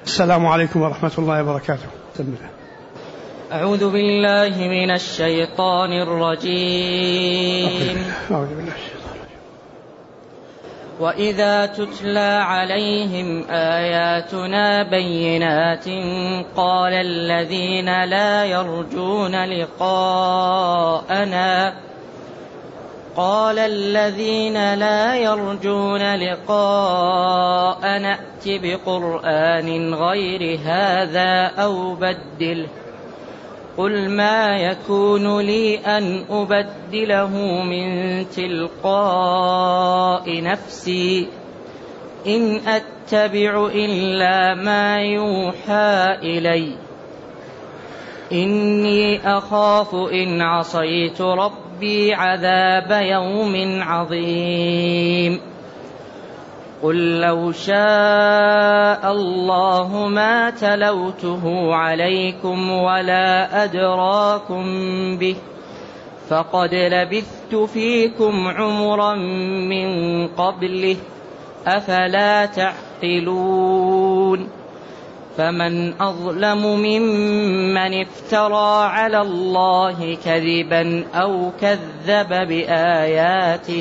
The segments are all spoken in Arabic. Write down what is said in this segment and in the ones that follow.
السلام عليكم ورحمة الله وبركاته. أعوذ بالله من الشيطان الرجيم. وإذا تتلى عليهم آياتنا بينات قال الذين لا يرجون لقاءنا ائت بقرآن غير هذا أو بدله قل ما يكون لي أن أبدله من تلقاء نفسي إن أتبع إلا ما يوحى إلي إني أخاف إن عصيت ربي عذاب يوم عظيم قل لو شاء الله ما تلوته عليكم ولا أدراكم به فقد لبثت فيكم عمرا من قبله أفلا تعقلون فمن أظلم ممن افترى على الله كذبا أو كذب بآياته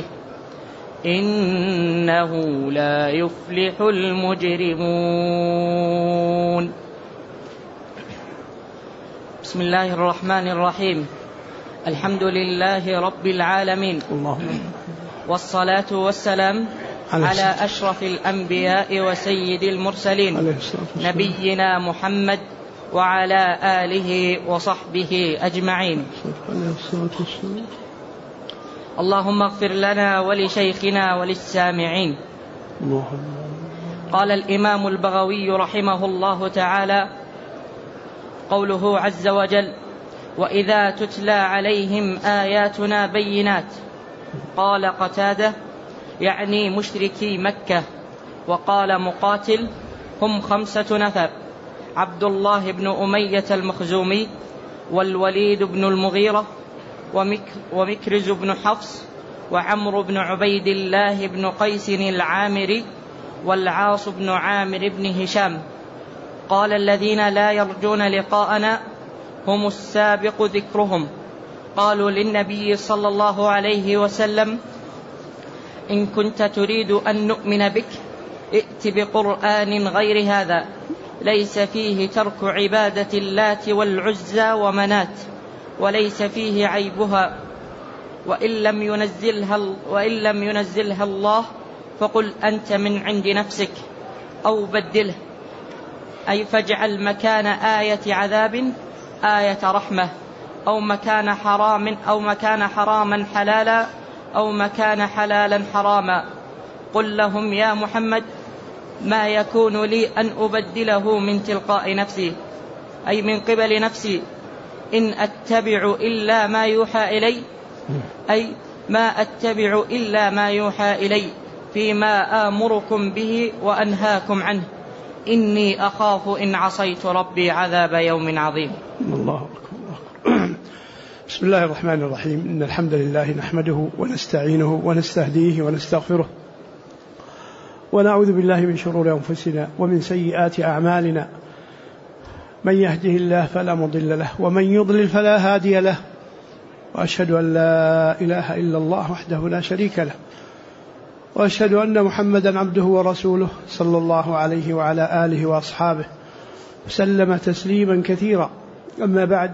إنه لا يفلح المجرمون. بسم الله الرحمن الرحيم. الحمد لله رب العالمين، والصلاة والسلام على أشرف الأنبياء وسيد المرسلين نبينا محمد وعلى آله وصحبه أجمعين. اللهم اغفر لنا ولشيخنا وللسامعين. قال الإمام البغوي رحمه الله تعالى: قوله عز وجل: وإذا تتلى عليهم آياتنا بينات. قال قتادة: يعني مشركي مكة. وقال مقاتل: هم 5 نفر: عبد الله بن أمية المخزومي، والوليد بن المغيرة، ومكرز بن حفص، وعمرو بن عبيد الله بن قيس العامري، والعاص بن عامر بن هشام. قال الذين لا يرجون لقاءنا هم السابق ذكرهم. قالوا للنبي صلى الله عليه وسلم: إن كنت تريد أن نؤمن بك ائت بقرآن غير هذا ليس فيه ترك عبادة اللات والعزى ومنات وليس فيه عيبها، وإن لم ينزلها الله فقل أنت من عند نفسك أو بدله، أي فاجعل مكان آية عذاب آية رحمة، أو مكان حراما حلالا، أو مكان حلالا حراما. قل لهم يا محمد: ما يكون لي أن أبدله من تلقاء نفسي، أي من قبل نفسي، إن أتبع إلا ما يوحى إلي، أي ما أتبع إلا ما يوحى إلي فيما آمركم به وأنهاكم عنه، إني أخاف إن عصيت ربي عذاب يوم عظيم. الله أكبر. بسم الله الرحمن الرحيم. إن الحمد لله نحمده ونستعينه ونستهديه ونستغفره، ونعوذ بالله من شرور أنفسنا ومن سيئات أعمالنا. من يهده الله فلا مضل له، ومن يضلل فلا هادي له، وأشهد أن لا إله إلا الله وحده لا شريك له، وأشهد أن محمدا عبده ورسوله صلى الله عليه وعلى آله وأصحابه وسلم تسليما كثيرا. أما بعد،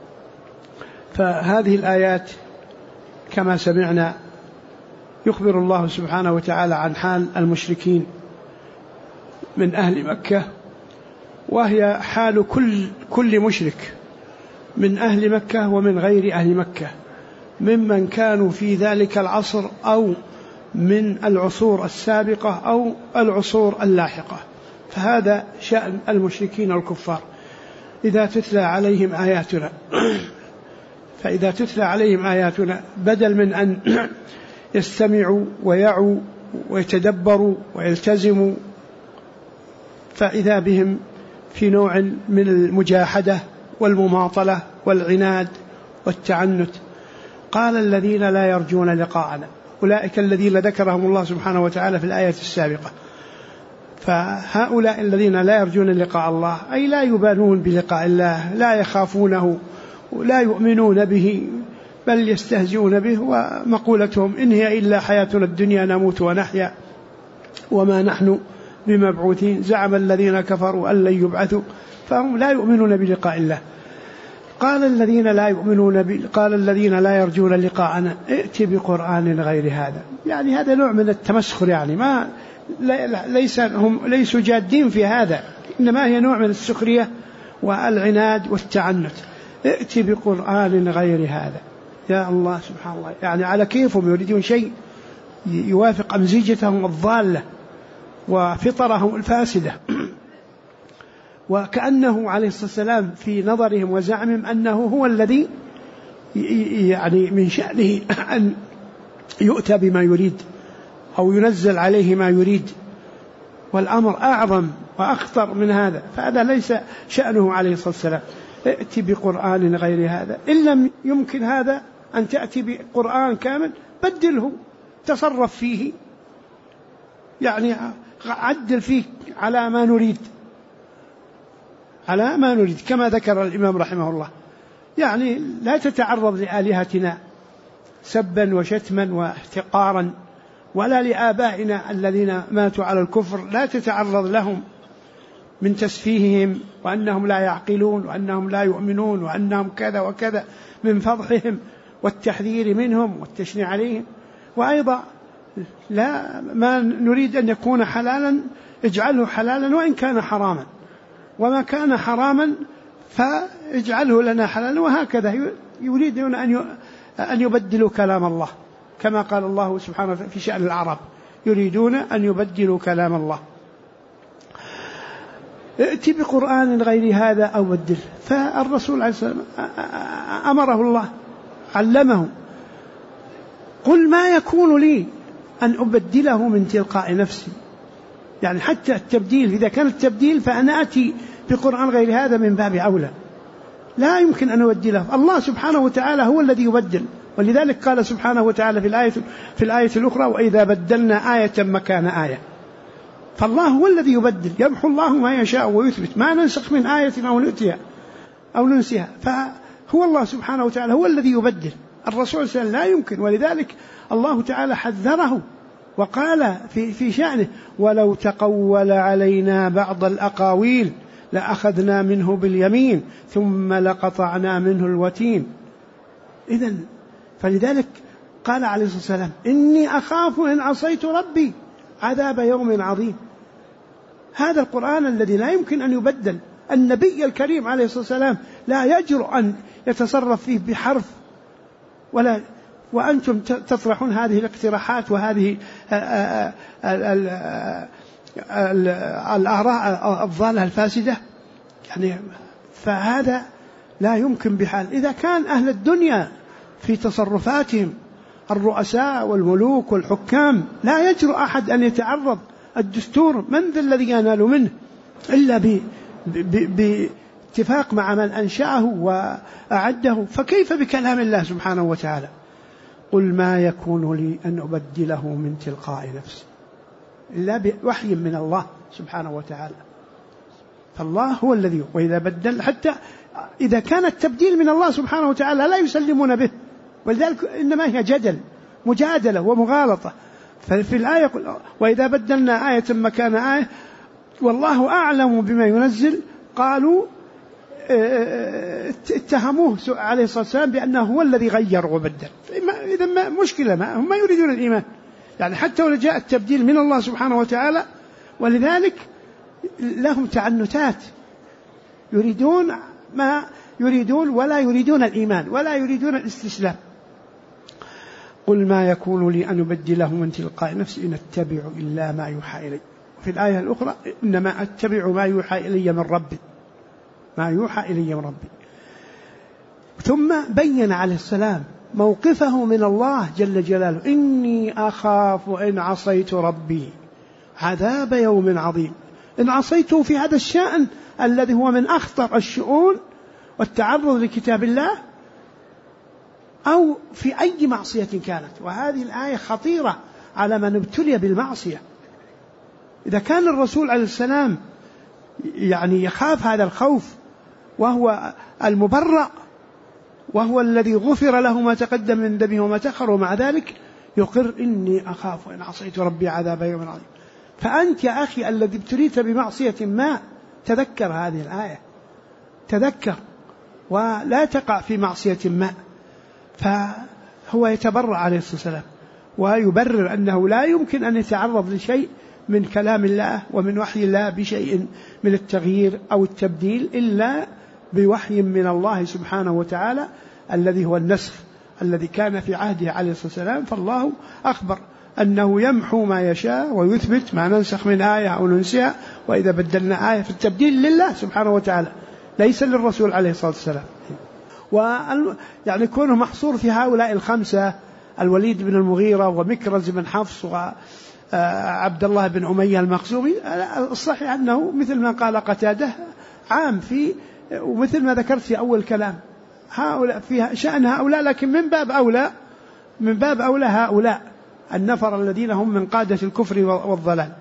فهذه الآيات كما سمعنا يخبر الله سبحانه وتعالى عن حال المشركين من أهل مكة، وهي حال كل مشرك من أهل مكة ومن غير أهل مكة، ممن كانوا في ذلك العصر أو من العصور السابقة أو العصور اللاحقة. فهذا شأن المشركين الكفار. إذا تتلى عليهم آياتنا فإذا تتلى عليهم آياتنا بدل من أن يستمعوا ويعوا ويتدبروا ويلتزموا، فإذا بهم في نوع من المجاحدة والمماطلة والعناد والتعنت. قال الذين لا يرجون لقاءنا، أولئك الذين ذكرهم الله سبحانه وتعالى في الآية السابقة، فهؤلاء الذين لا يرجون لقاء الله أي لا يبالون بلقاء الله، لا يخافونه ولا يؤمنون به بل يستهزئون به، ومقولتهم إن هي إلا حياتنا الدنيا نموت ونحيا وما نحن بمبعوثين. زعم الذين كفروا أن لن يبعثوا، فهم لا يؤمنون بلقاء الله. قال الذين لا يرجون لقاءنا ائت بقرآن غير هذا. يعني هذا نوع من التمسخر، يعني ما هم ليسوا جادين في هذا، إنما هي نوع من السخرية والعناد والتعنت. ائت بقرآن غير هذا. يا الله سبحان الله، يعني على كيفهم يريدون شيء يوافق أمزجتهم الضالة وفطرهم الفاسدة. وكأنه عليه الصلاة والسلام في نظرهم وزعمهم أنه هو الذي يعني من شأنه أن يؤتى بما يريد أو ينزل عليه ما يريد، والأمر أعظم وأخطر من هذا، فهذا ليس شأنه عليه الصلاة والسلام. ائت بقرآن غير هذا. إن لم يمكن هذا أن تأتي بقرآن كامل بدله، تصرف فيه، يعني عدل فيه على ما نريد كما ذكر الإمام رحمه الله. يعني لا تتعرض لآلهتنا سبا وشتما واحتقارا، ولا لآبائنا الذين ماتوا على الكفر لا تتعرض لهم من تسفيههم وأنهم لا يعقلون وأنهم لا يؤمنون وأنهم كذا وكذا، من فضحهم والتحذير منهم والتشنيع عليهم. وأيضا لا ما نريد أن يكون حلالا اجعله حلالا وإن كان حراما، وما كان حراما فاجعله لنا حلالا، وهكذا يريدون أن يبدلوا كلام الله، كما قال الله سبحانه في شأن العرب يريدون أن يبدلوا كلام الله. ائت بقرآن غير هذا أو بدل. فالرسول عليه الصلاة والسلام أمره الله، علمه، قل ما يكون لي أن أبدله من تلقاء نفسي. يعني حتى التبديل، إذا كان التبديل فأنا أتي بقرآن غير هذا من باب أولى، لا يمكن أن أبدله. الله سبحانه وتعالى هو الذي يبدل، ولذلك قال سبحانه وتعالى في الآية الأخرى وإذا بدلنا آية مكان آية. فالله هو الذي يبدل، يمحو الله ما يشاء ويثبت، ما ننسخ من آية أو ننسيها. فهو الله سبحانه وتعالى هو الذي يبدل. الرسول صلى الله عليه وسلم لا يمكن، ولذلك الله تعالى حذره وقال في شأنه ولو تقول علينا بعض الأقاويل لأخذنا منه باليمين ثم لقطعنا منه الوتين. إذن فلذلك قال عليه الصلاة والسلام إني أخاف إن عصيت ربي عذاب يوم عظيم. هذا القرآن الذي لا يمكن أن يبدل. النبي الكريم عليه الصلاة والسلام لا يجرؤ أن يتصرف فيه بحرف ولا، وأنتم تطرحون هذه الاقتراحات وهذه الآراء الضالة الفاسدة. يعني فهذا لا يمكن بحال. إذا كان أهل الدنيا في تصرفاتهم الرؤساء والملوك والحكام لا يجرؤ أحد أن يتعرض الدستور، من ذا الذي ينال منه إلا باتفاق مع من أنشأه وأعده، فكيف بكلام الله سبحانه وتعالى؟ قل ما يكون لي أن أبدله من تلقاء نفسي إلا بوحي من الله سبحانه وتعالى. فالله هو الذي، وإذا بدل حتى إذا كان التبديل من الله سبحانه وتعالى لا يسلمون به، ولذلك إنما هي جدل مجادلة ومغالطة. ففي الآية وإذا بدلنا آية مكان آية والله أعلم بما ينزل، قالوا اتهموه عليه الصلاة والسلام بأنه هو الذي غير وبدل. إذا ما مشكلة، هم يريدون الإيمان، يعني حتى ولو جاء التبديل من الله سبحانه وتعالى. ولذلك لهم تعنتات، يريدون ما يريدون ولا يريدون الإيمان ولا يريدون الاستسلام. قل ما يكون لي أن أبدله من تلقاء نفسي إن أتبع إلا ما يوحى إلي. في الآية الأخرى إنما أتبع ما يوحى إلي من ربي، ما يوحى إلي من ربي. ثم بين عليه السلام موقفه من الله جل جلاله، إني أخاف إن عصيت ربي عذاب يوم عظيم. إن عصيته في هذا الشأن الذي هو من أخطر الشؤون والتعرض لكتاب الله، أو في أي معصية كانت. وهذه الآية خطيرة على من ابتلي بالمعصية، إذا كان الرسول عليه السلام يعني يخاف هذا الخوف وهو المبرأ وهو الذي غفر له ما تقدم من ذنبه وما تأخر، ومع ذلك يقر إني أخاف إن عصيت ربي عذاب يوم عظيم. فأنت يا أخي الذي ابتليت بمعصية ما تذكر هذه الآية، تذكر ولا تقع في معصية ما. فهو يتبرأ عليه الصلاة والسلام ويبرر أنه لا يمكن أن يتعرض لشيء من كلام الله ومن وحي الله بشيء من التغيير أو التبديل إلا بوحي من الله سبحانه وتعالى الذي هو النسخ الذي كان في عهده عليه الصلاة والسلام. فالله أخبر أنه يمحو ما يشاء ويثبت، ما ننسخ من آية أو ننسها وإذا بدلنا آية، في التبديل لله سبحانه وتعالى ليس للرسول عليه الصلاة والسلام. يعني كونه محصور في هؤلاء الخمسة، الوليد بن المغيرة ومكرز بن حفص وعبد الله بن أمية المخزومي، الصحيح أنه مثل ما قال قتادة عام في، ومثل ما ذكرت في أول كلام، هؤلاء فيها شأن هؤلاء، لكن من باب أولى هؤلاء النفر الذين هم من قادة الكفر والضلال.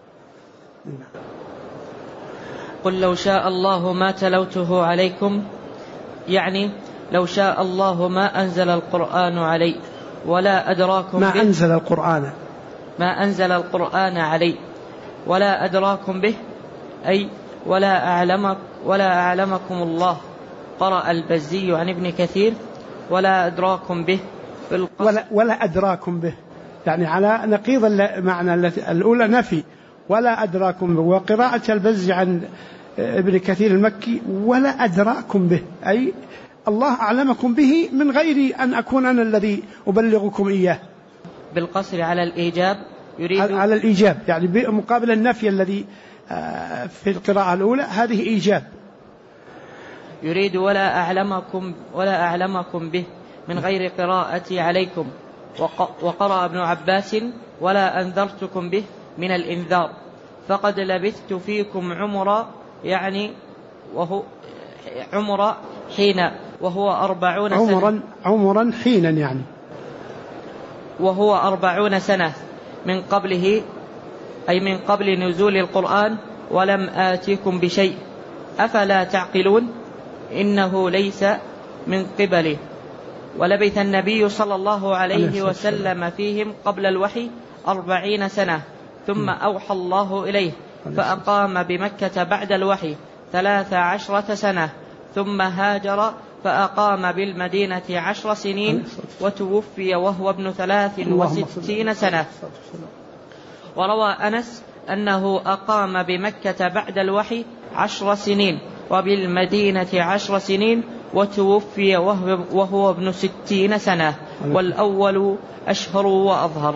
قل لو شاء الله ما تلوته عليكم، يعني لو شاء الله ما أنزل القرآن علي ولا أدراكم ما به، ما أنزل القرآن علي ولا أدراكم به، أي ولا أعلمكم الله. قرأ البزي عن ابن كثير ولا أدراكم به ولا أدراكم به، يعني على نقيض المعنى الأولى نفي ولا أدراكم به، وقراءة البزي عن ابن كثير المكي ولا أدراكم به، أي الله أعلمكم به من غير أن أكون أنا الذي أبلغكم إياه. بالقصر على الإيجاب، على الإيجاب، يعني مقابل النفي الذي في القراءة الأولى هذه إيجاب. يريد ولا أعلمكم به من غير قراءتي عليكم. وقرأ ابن عباس ولا أنذرتكم به من الإنذار، فقد لبثت فيكم عمرا، يعني وهو عمر حين وهو 40 سنة، عمرا حينا يعني وهو 40 سنة من قبله، أي من قبل نزول القرآن، ولم آتكم بشيء، أفلا تعقلون؟ إنه ليس من قبله. ولبث النبي صلى الله عليه وسلم فيهم قبل الوحي 40 سنة، ثم أوحى الله إليه فأقام بمكة بعد الوحي 13 سنة، ثم هاجر فأقام بالمدينة 10 سنين، وتوفي وهو ابن 63 سنة. وروى أنس أنه أقام بمكة بعد الوحي 10 سنين وبالمدينة 10 سنين، وتوفي وهو ابن 60 سنة، والأول أشهر وأظهر.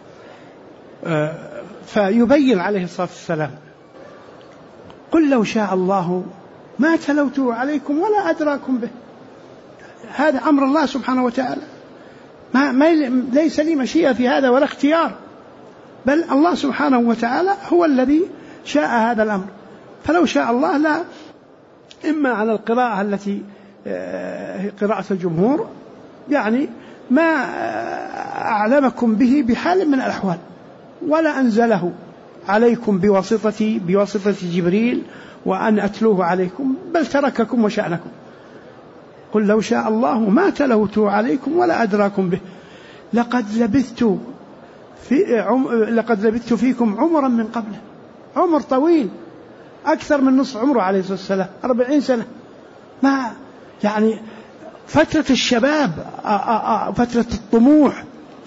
فيبين عليه الصلاة والسلام قل لو شاء الله ما تلوته عليكم ولا أدراكم به. هذا أمر الله سبحانه وتعالى، ليس لي مشيئة في هذا ولا اختيار، بل الله سبحانه وتعالى هو الذي شاء هذا الأمر. فلو شاء الله لا، إما على القراءة التي قراءة الجمهور، يعني ما أعلمكم به بحال من الأحوال، ولا أنزله عليكم بواسطة جبريل وأن أتلوه عليكم، بل ترككم وشأنكم. قل لو شاء الله ما تلوته عليكم ولا أدراكم به، لقد لبثت فيكم عمرا من قبله، عمر طويل أكثر من نصف عمره عليه الصلاة والسلام، 40 سنة. ما يعني فترة الشباب، فترة الطموح،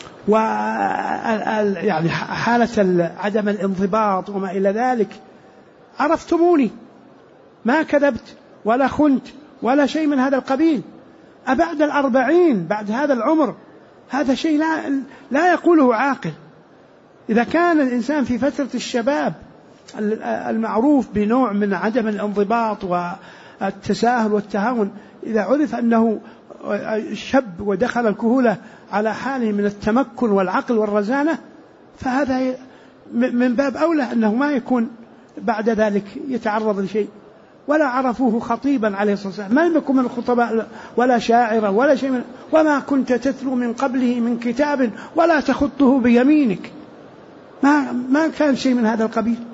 يعني حالة عدم الانضباط وما إلى ذلك. عرفتموني، ما كذبت ولا خنت ولا شيء من هذا القبيل. أبعد 40 بعد هذا العمر، هذا شيء لا يقوله عاقل. إذا كان الإنسان في فترة الشباب المعروف بنوع من عدم الانضباط والتساهل والتهاون، إذا عرف أنه شاب ودخل الكهولة على حاله من التمكن والعقل والرزانة، فهذا من باب أولى أنه ما يكون بعد ذلك يتعرض لشيء. ولا عرفوه خطيبا عليه الصلاة والسلام، ما يكون من الخطباء ولا شاعرا ولا شيء من، وما كنت تتلو من قبله من كتاب ولا تخطه بيمينك، ما كان شيء من هذا القبيل.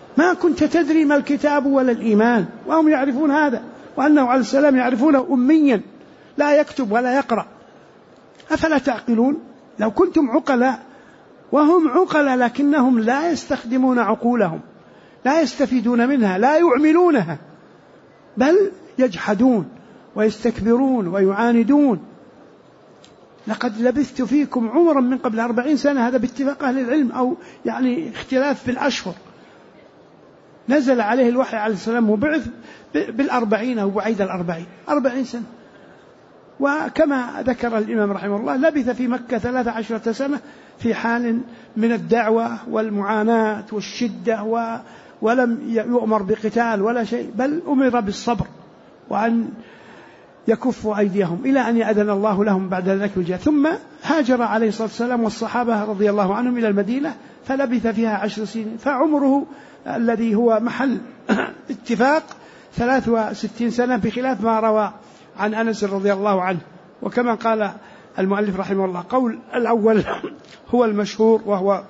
ما كنت تدري ما الكتاب ولا الإيمان، وهم يعرفون هذا، وأنه عليه السلام يعرفونه أميا لا يكتب ولا يقرأ. أفلا تعقلون؟ لو كنتم عقلاء، وهم عقلاء لكنهم لا يستخدمون عقولهم، لا يستفيدون منها، لا يعملونها، بل يجحدون ويستكبرون ويعاندون. لقد لبثت فيكم عمرا من قبل 40 سنة، هذا باتفاق أهل العلم، أو يعني اختلاف في الأشهر. نزل عليه الوحي عليه السلام وبعث ب40 أو بعيد 40 سنة. وكما ذكر الإمام رحمه الله لبث في مكة 13 سنة في حال من الدعوة والمعاناة والشدة، ولم يؤمر بقتال ولا شيء، بل أمر بالصبر وأن يكفوا أيديهم إلى أن يأذن الله لهم بعد ذلك الجهاد. ثم هاجر عليه الصلاة والسلام والصحابة رضي الله عنهم إلى المدينة، فلبث فيها 10 سنين، فعمره الذي هو محل اتفاق 63 سنة، بخلاف ما روى عن أنس رضي الله عنه. وكما قال المؤلف رحمه الله، قول الأول هو المشهور وهو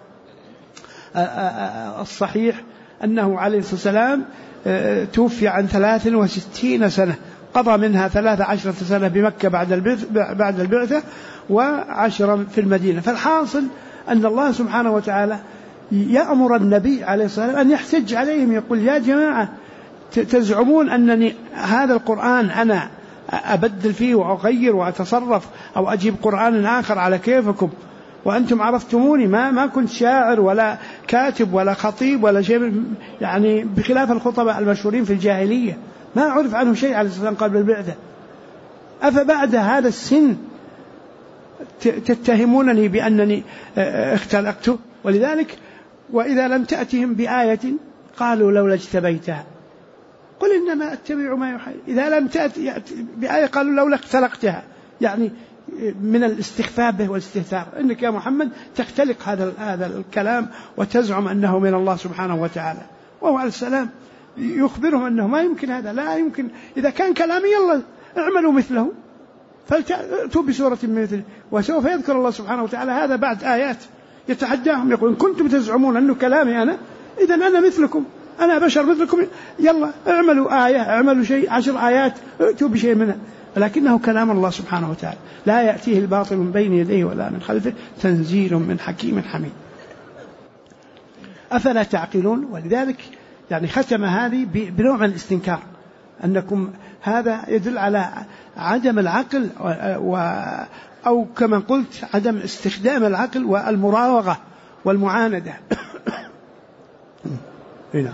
الصحيح، أنه عليه الصلاة والسلام توفي عن 63 سنة، قضى منها 13 سنة بمكة بعد البعثة، و10 في المدينة. فالحاصل أن الله سبحانه وتعالى يأمر النبي عليه الصلاة والسلام أن يحتج عليهم، يقول: يا جماعة، تزعمون أنني هذا القرآن أنا أبدل فيه وأغير وأتصرف، أو أجيب قرآن آخر على كيفكم، وأنتم عرفتموني ما كنت شاعر ولا كاتب ولا خطيب ولا شيء، يعني بخلاف الخطباء المشهورين في الجاهلية ما عرف عنه شيء عليه الصلاة والسلام قبل البعثة. أفبعد هذا السن تتهمونني بأنني اختلقته؟ ولذلك وإذا لم تأتهم بآية قالوا لولا اجتبيتها قل إنما أتبع ما يوحى. إذا لم تأتي بآية قالوا لولا اختلقتها، يعني من الاستخفاف به والاستهتار، إنك يا محمد تختلق هذا الكلام وتزعم أنه من الله سبحانه وتعالى. وهو عليه السلام يخبرهم أنه ما يمكن، هذا لا يمكن، إذا كان كلامي يلا اعملوا مثله، فلتأتوا بسورة من مثله. وسوف يذكر الله سبحانه وتعالى هذا بعد آيات يتحداهم، يقول: إن كنتم تزعمون أنه كلامي أنا، إذن أنا مثلكم، أنا بشر مثلكم، يلا اعملوا آية، اعملوا شيء، 10 آيات، ائتوا بشيء منها. ولكنه كلام الله سبحانه وتعالى لا يأتيه الباطل من بين يديه ولا من خلفه، تنزيل من حكيم حميد. أفلا تعقلون؟ ولذلك يعني ختم هذه بنوع من الاستنكار، أنكم هذا يدل على عدم العقل، أو كما قلت عدم استخدام العقل والمراوغة والمعاندة. هنا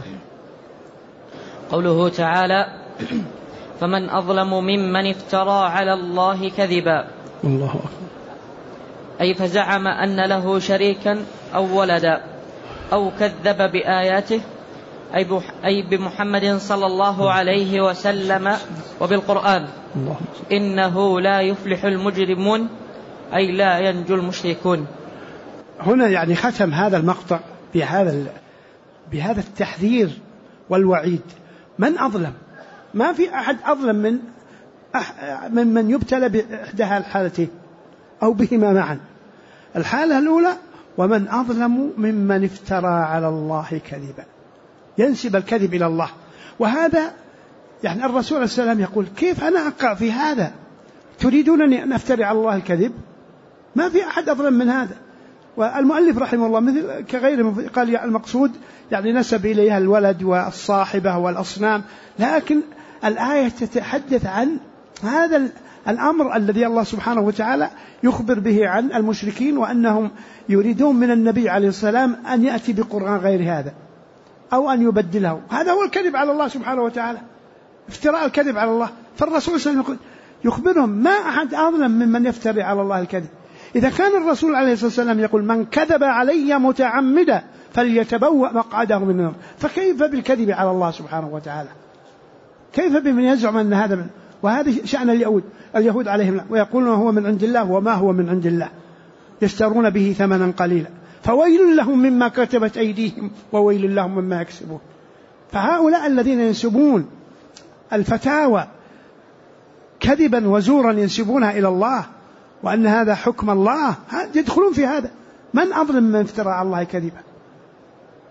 قوله تعالى: فمن أظلم ممن افترى على الله كذبا. الله أكبر. أي فزعم أن له شريكا أو ولدا، أو كذب بآياته، أي بمحمد صلى الله عليه وسلم وبالقرآن. إنه لا يفلح المجرمون، أي لا ينجو المشركون. هنا يعني ختم هذا المقطع بهذا التحذير والوعيد. من أظلم؟ ما في أحد أظلم من يبتلى بإحدى الحالتين أو بهما معا. الحالة الأولى: ومن أظلم ممن افترى على الله كذبا، ينسب الكذب إلى الله. وهذا يعني الرسول عليه السلام يقول: كيف أنا أقع في هذا؟ تريدونني أن أفتري على الله الكذب؟ ما في أحد أظلم من هذا. والمؤلف رحمه الله مثل كغيره قال المقصود يعني نسب إليها الولد والصاحبة والأصنام، لكن الآية تتحدث عن هذا الأمر الذي الله سبحانه وتعالى يخبر به عن المشركين، وأنهم يريدون من النبي عليه السلام أن يأتي بقرآن غير هذا أو أن يبدله. هذا هو الكذب على الله سبحانه وتعالى، افتراء الكذب على الله. فالرسول صلى الله عليه وسلم يخبرهم: ما أحد أظلم ممن يفتري على الله الكذب. إذا كان الرسول عليه الصلاة والسلام يقول: من كذب علي متعمدا فليتبوأ مقعده من النار، فكيف بالكذب على الله سبحانه وتعالى؟ كيف بمن يزعم أن هذا من؟ وهذا شأن اليهود عليهم، ويقولون هو من عند الله وما هو من عند الله، يشترون به ثمنا قليلا، فويل لهم مما كتبت أيديهم وويل لهم مما يكسبون. فهؤلاء الذين ينسبون الفتاوى كذبا وزورا ينسبونها إلى الله وأن هذا حكم الله، يدخلون في هذا. من أظلم من افترى على الله كذبا؟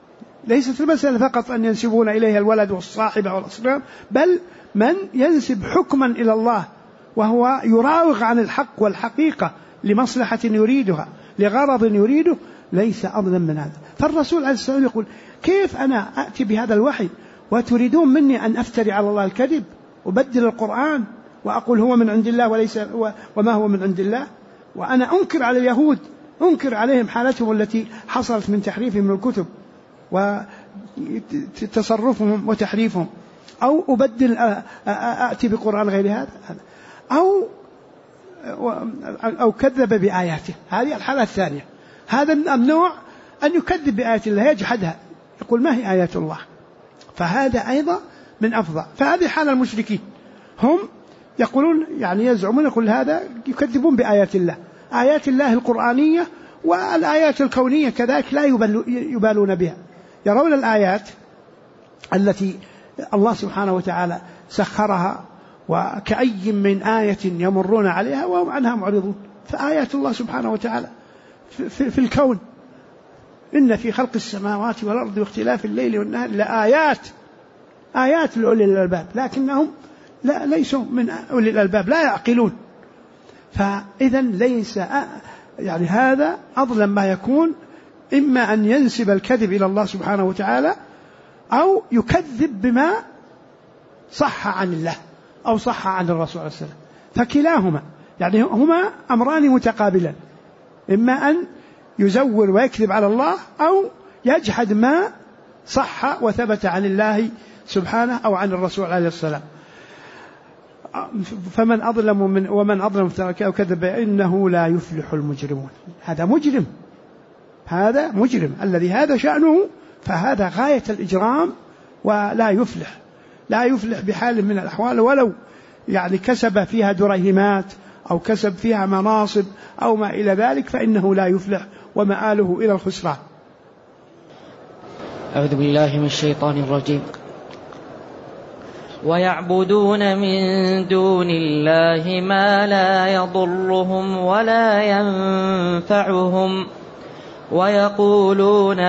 ليست المسألة فقط أن ينسبون إليها الولد والصاحبة والأصنام، بل من ينسب حكما إلى الله وهو يراوغ عن الحق والحقيقة لمصلحة يريدها لغرض يريده ليس أظلم من هذا. فالرسول عليه الصلاة والسلام يقول: كيف أنا أتي بهذا الوحي وتريدون مني أن أفتري على الله الكذب وبدل القرآن وأقول هو من عند الله وليس وما هو من عند الله؟ وأنا أنكر على اليهود، أنكر عليهم حالتهم التي حصلت من تحريفهم الكتب وتصرفهم وتحريفهم، أو أبدل أأتي بقرآن غير هذا، أو كذب بآياته. هذه الحالة الثانية. هذا النوع أن يكذب بآيات الله، يجحدها، يقول ما هي آيات الله، فهذا أيضا من أفضل. فهذه حال المشركين، هم يقولون يعني يزعمون كل هذا، يكذبون بآيات الله، آيات الله القرآنية والآيات الكونية كذلك لا يبالون بها. يرون الآيات التي الله سبحانه وتعالى سخرها، وكأي من آية يمرون عليها وهم عنها معرضون. فآيات الله سبحانه وتعالى في الكون، إن في خلق السماوات والأرض واختلاف الليل والنهار آيات لأولي الألباب، لكنهم ليسوا من أولي الألباب، لا يعقلون. فإذا ليس يعني هذا أظلم ما يكون، إما أن ينسب الكذب إلى الله سبحانه وتعالى، أو يكذب بما صح عن الله أو صح عن الرسول عليه السلام. فكلاهما يعني هما أمران متقابلان، إما أن يزور ويكذب على الله، أو يجحد ما صح وثبت عن الله سبحانه أو عن الرسول عليه السلام. فمن أظلم ومن أظلم أو كذب إنه لا يفلح المجرمون. هذا مجرم الذي هذا شأنه، فهذا غاية الإجرام، ولا يفلح بحال من الأحوال، ولو يعني كسب فيها دريهمات أو كسب فيها مناصب أو ما إلى ذلك، فإنه لا يفلح ومآله إلى الخسران. أعوذ بالله من الشيطان الرجيم. ويعبدون من دون الله ما لا يضرهم ولا ينفعهم ويقولون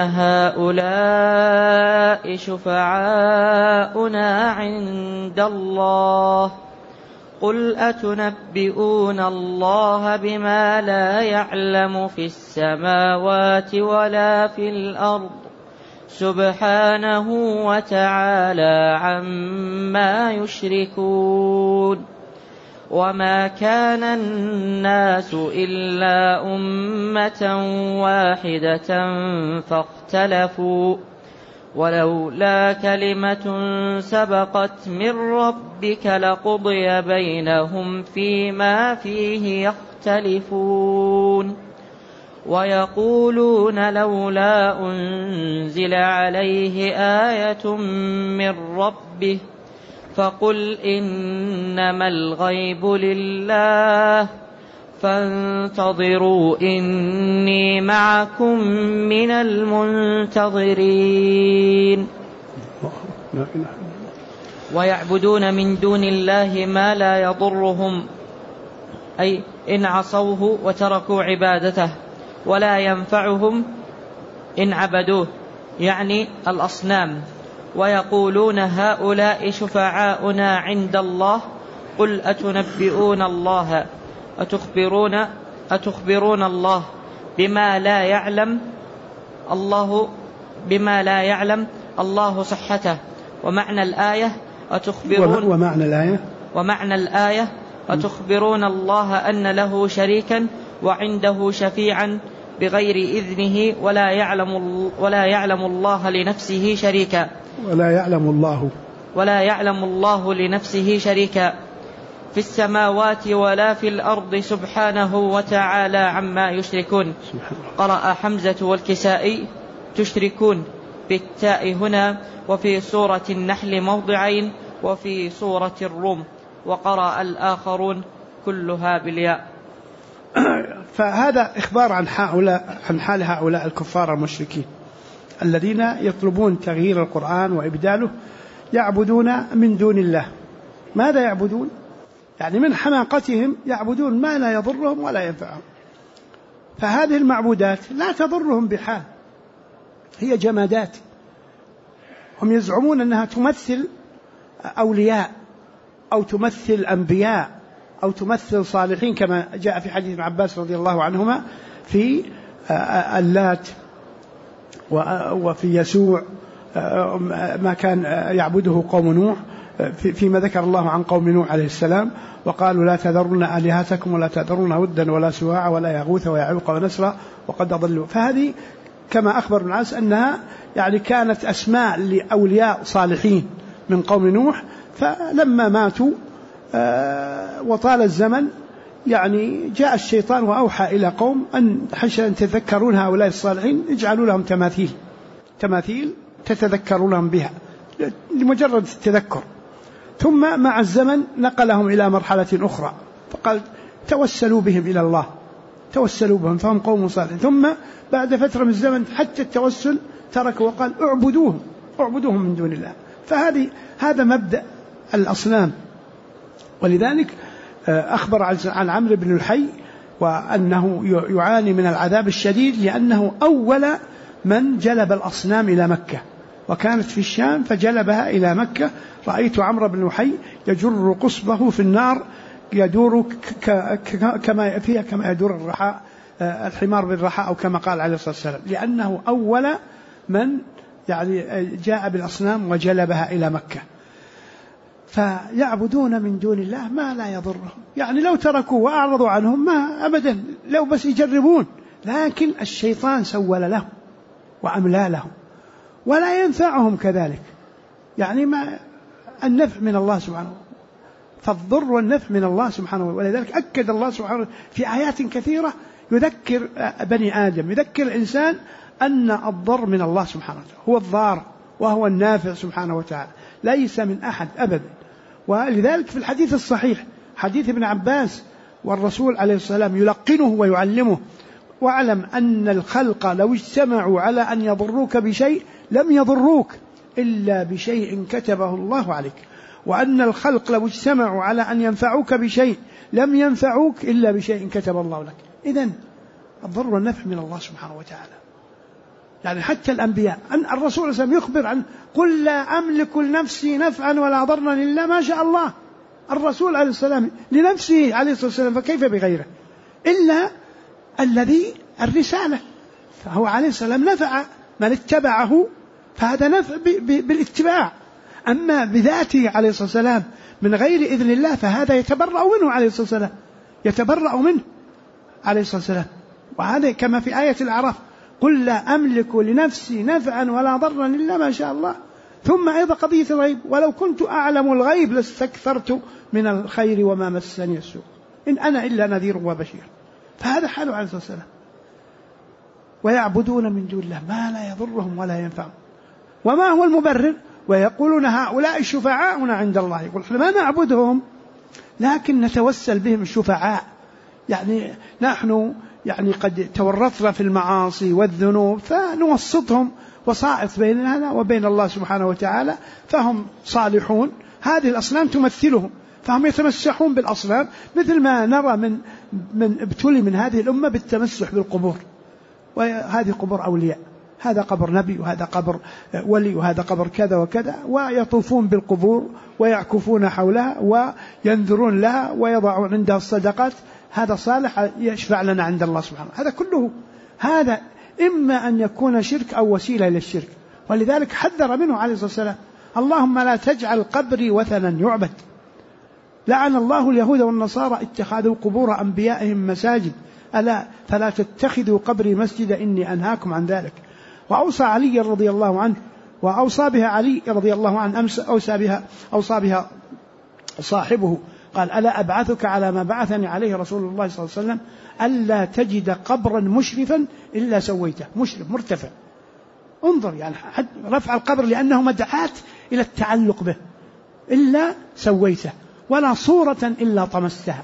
هؤلاء شفعاؤنا عند الله قل أتنبئون الله بما لا يعلم في السماوات ولا في الأرض سبحانه وتعالى عما يشركون. وما كان الناس إلا أمة واحدة فاختلفوا ولولا كلمة سبقت من ربك لقضي بينهم فيما فيه يختلفون. ويقولون لولا أنزل عليه آية من ربه فقل إنما الغيب لله فانتظروا إني معكم من المنتظرين. ويعبدون من دون الله ما لا يضرهم، أي إن عصوه وتركوا عبادته، ولا ينفعهم إن عبدوه، يعني الأصنام. ويقولون هؤلاء شفعاؤنا عند الله قل أتنبئون الله أتخبرون الله بما لا يعلم الله صحته. ومعنى الآية أتخبرون الله أن له شريكا وعنده شفيعا بغير إذنه ولا يعلم الله لنفسه شريكا لنفسه شريكا في السماوات ولا في الأرض سبحانه وتعالى عما يشركون. قرأ حمزة والكسائي تشركون بالتاء هنا، وفي سورة النحل موضعين، وفي سورة الروم، وقرأ الآخرون كلها بالياء. فهذا إخبار عن حال هؤلاء الكفار المشركين الذين يطلبون تغيير القرآن وإبداله، يعبدون من دون الله. ماذا يعبدون؟ يعني من حماقتهم يعبدون ما لا يضرهم ولا ينفعهم. فهذه المعبودات لا تضرهم بحال، هي جمادات هم يزعمون أنها تمثل أولياء أو تمثل أنبياء أو تمثل صالحين، كما جاء في حديث ابن عباس رضي الله عنهما في اللات وفي يسوع ما كان يعبده قوم نوح، فيما ذكر الله عن قوم نوح عليه السلام وقالوا لا تذرن آلهتكم ولا تذرن ودا ولا سواع ولا يغوث ويعوق ونسرا وقد أضلوا. فهذه كما أخبر ابن عباس أنها يعني كانت أسماء لأولياء صالحين من قوم نوح، فلما ماتوا وطال الزمن يعني جاء الشيطان وأوحى إلى قوم أن حتى تذكرون هؤلاء الصالحين اجعلوا لهم تماثيل تتذكرونهم بها لمجرد التذكر. ثم مع الزمن نقلهم إلى مرحلة أخرى فقال توسلوا بهم إلى الله، توسلوا بهم فهم قوم صالحين. ثم بعد فترة من الزمن حتى التوسل ترك وقال اعبدوهم من دون الله. هذا مبدأ الأصنام. ولذلك أخبر عن عمرو بن الحي وأنه يعاني من العذاب الشديد لأنه أول من جلب الأصنام إلى مكة، وكانت في الشام فجلبها إلى مكة. رأيت عمرو بن الحي يجر قصبه في النار يدور كما يدور الرحاء الحمار بالرحاء أو كما قال عليه الصلاة والسلام، لأنه أول من يعني جاء بالأصنام وجلبها إلى مكة. فيعبدون من دون الله ما لا يضرهم، يعني لو تركوا وأعرضوا عنهم ما أبدا، لو بس يجربون، لكن الشيطان سول لهم وأملى لهم ولا ينفعهم كذلك. يعني ما النفع من الله سبحانه، فالضر والنفع من الله سبحانه. ولذلك أكد الله سبحانه في آيات كثيرة يذكر بني آدم، يذكر الإنسان أن الضر من الله سبحانه وتعالى، هو الضار وهو النافع سبحانه وتعالى، ليس من أحد أبدا. ولذلك في الحديث الصحيح حديث ابن عباس والرسول عليه السلام يلقنه ويعلمه واعلم أن الخلق لو اجتمعوا على أن يضروك بشيء لم يضروك إلا بشيء كتبه الله عليك، وأن الخلق لو اجتمعوا على أن ينفعوك بشيء لم ينفعوك إلا بشيء كتب الله لك. إذن الضر والنفع من الله سبحانه وتعالى. يعني حتى الأنبياء الرسول صلى الله عليه وسلم يخبر عن قل لا أملك لنفسي نفعا ولا ضرا إلا ما شاء الله. الرسول عليه السلام لنفسه عليه الصلاة والسلام، فكيف بغيره؟ إلا الذي الرسالة، فهو عليه السلام نفع من اتبعه، فهذا نفع بالاتباع. أما بذاته عليه الصلاة والسلام من غير إذن الله فهذا يتبرأ منه عليه الصلاة والسلام، يتبرأ منه عليه الصلاة والسلام. وهذا كما في آية الأعراف قل لا أملك لنفسي نفعا ولا ضرا إلا ما شاء الله. ثم أيضا قضية الغيب ولو كنت أعلم الغيب لاستكثرت من الخير وما مسني السوء إن أنا إلا نذير وبشير. فهذا حاله عليه الصلاة والسلام. ويعبدون من دون الله ما لا يضرهم ولا ينفعهم. وما هو المبرر؟ ويقولون هؤلاء شفعاؤنا عند الله. يقول احنا ما نعبدهم لكن نتوسل بهم الشفعاء، يعني نحن يعني قد تورطنا في المعاصي والذنوب فنوسطهم وسائط بيننا وبين الله سبحانه وتعالى، فهم صالحون. هذه الأصنام تمثلهم، فهم يتمسحون بالأصنام مثل ما نرى من ابتلي من هذه الأمة بالتمسح بالقبور. وهذه قبور أولياء، هذا قبر نبي وهذا قبر ولي وهذا قبر كذا وكذا، ويطوفون بالقبور ويعكفون حولها وينذرون لها ويضعون عندها الصدقات. هذا صالح يشفع لنا عند الله سبحانه. هذا كله هذا إما أن يكون شرك أو وسيلة إلى الشرك. ولذلك حذر منه عليه الصلاة والسلام اللهم لا تجعل قبري وثنا يعبد. لعن الله اليهود والنصارى اتخذوا قبور أنبيائهم مساجد ألا فلا تتخذوا قبري مسجدا إني أنهاكم عن ذلك. وأوصى علي رضي الله عنه، وأوصى بها علي رضي الله عنه، أوصى بها صاحبه قال ألا أبعثك على ما بعثني عليه رسول الله صلى الله عليه وسلم ألا تجد قبرا مشرفا إلا سويته. مشرف مرتفع، انظر يعني رفع القبر لأنه مدعاة إلى التعلق به، إلا سويته، ولا صورة إلا طمستها.